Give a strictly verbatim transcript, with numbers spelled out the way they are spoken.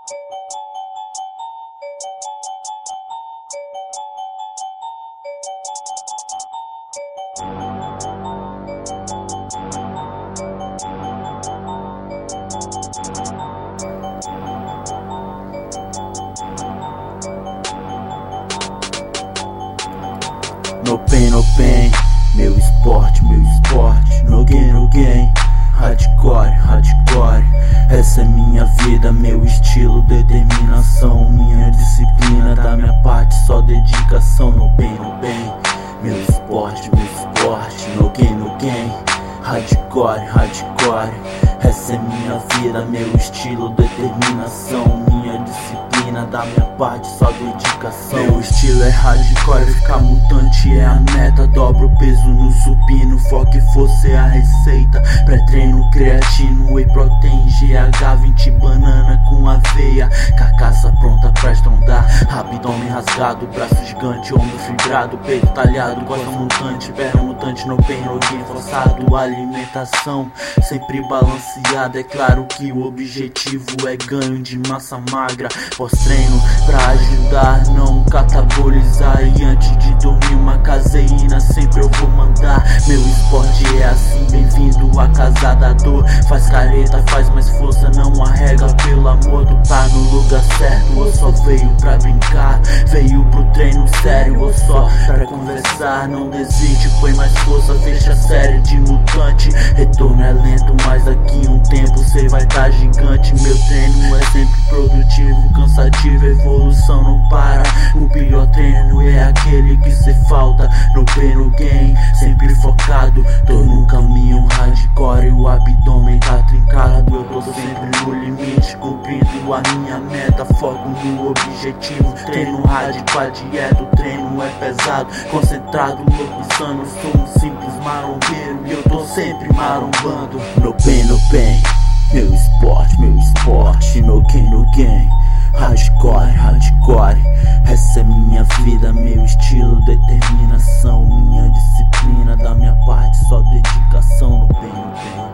No pain, no pain, meu esporte, meu esporte. No gain, no gain, hardcore, hardcore. Essa é minha vida, meu estilo, determinação. Minha disciplina, da minha parte só dedicação. No pain, no pain, meu esporte, meu esporte. No gain, no gain, hardcore, hardcore. Essa é minha vida, meu estilo, determinação. Minha disciplina, da minha parte só dedicação. Meu estilo é hardcore, ficar mutante é a meta. Dobro o peso no supino, foco e força é a receita. Pré-treino, creatino, whey protein, G H vinte, banana com aveia. Carcaça pronta pra estrondar, abdômen rasgado, braço gigante, ombro fibrado, peito talhado, costa mutante, perna mutante, no pain, no gain forçado. Alimentação sempre balanceada, é claro que o objetivo é ganho de massa magra. Pós-treino pra ajudar, não catabolizar. E antes de dormir uma caseína sempre eu vou mandar. Meu esporte é assim, bem-vindo à casa da dor. Faz careta, faz mais força, não arrega, pelo amor. Tu tá no lugar certo, ou só veio pra brincar? Veio pro treino sério, ou só pra conversar? Não desiste, põe mais força, fecha a série de mutante. Retorno é lento, mas daqui um tempo cê vai tá gigante. Meu treino é sempre produtivo, cansativo, evolução não para. O pior treino é aquele que cê falta. No pain, no gain, sempre focado. Tô no caminho hardcore e o abdômen tá trincado. Eu tô sempre no limite, cumprindo a minha meta. Foco no objetivo, treino hard com a dieta. O treino é pesado, concentrado, louco, insano. Sou um simples marombeiro e eu tô sempre marombando. No pain, no pain, meu esporte, meu esporte. No gain, no gain, hardcore, hardcore. Essa é minha vida, meu estilo, determinação. Minha disciplina, da minha parte só dedicação. No pain, no pain.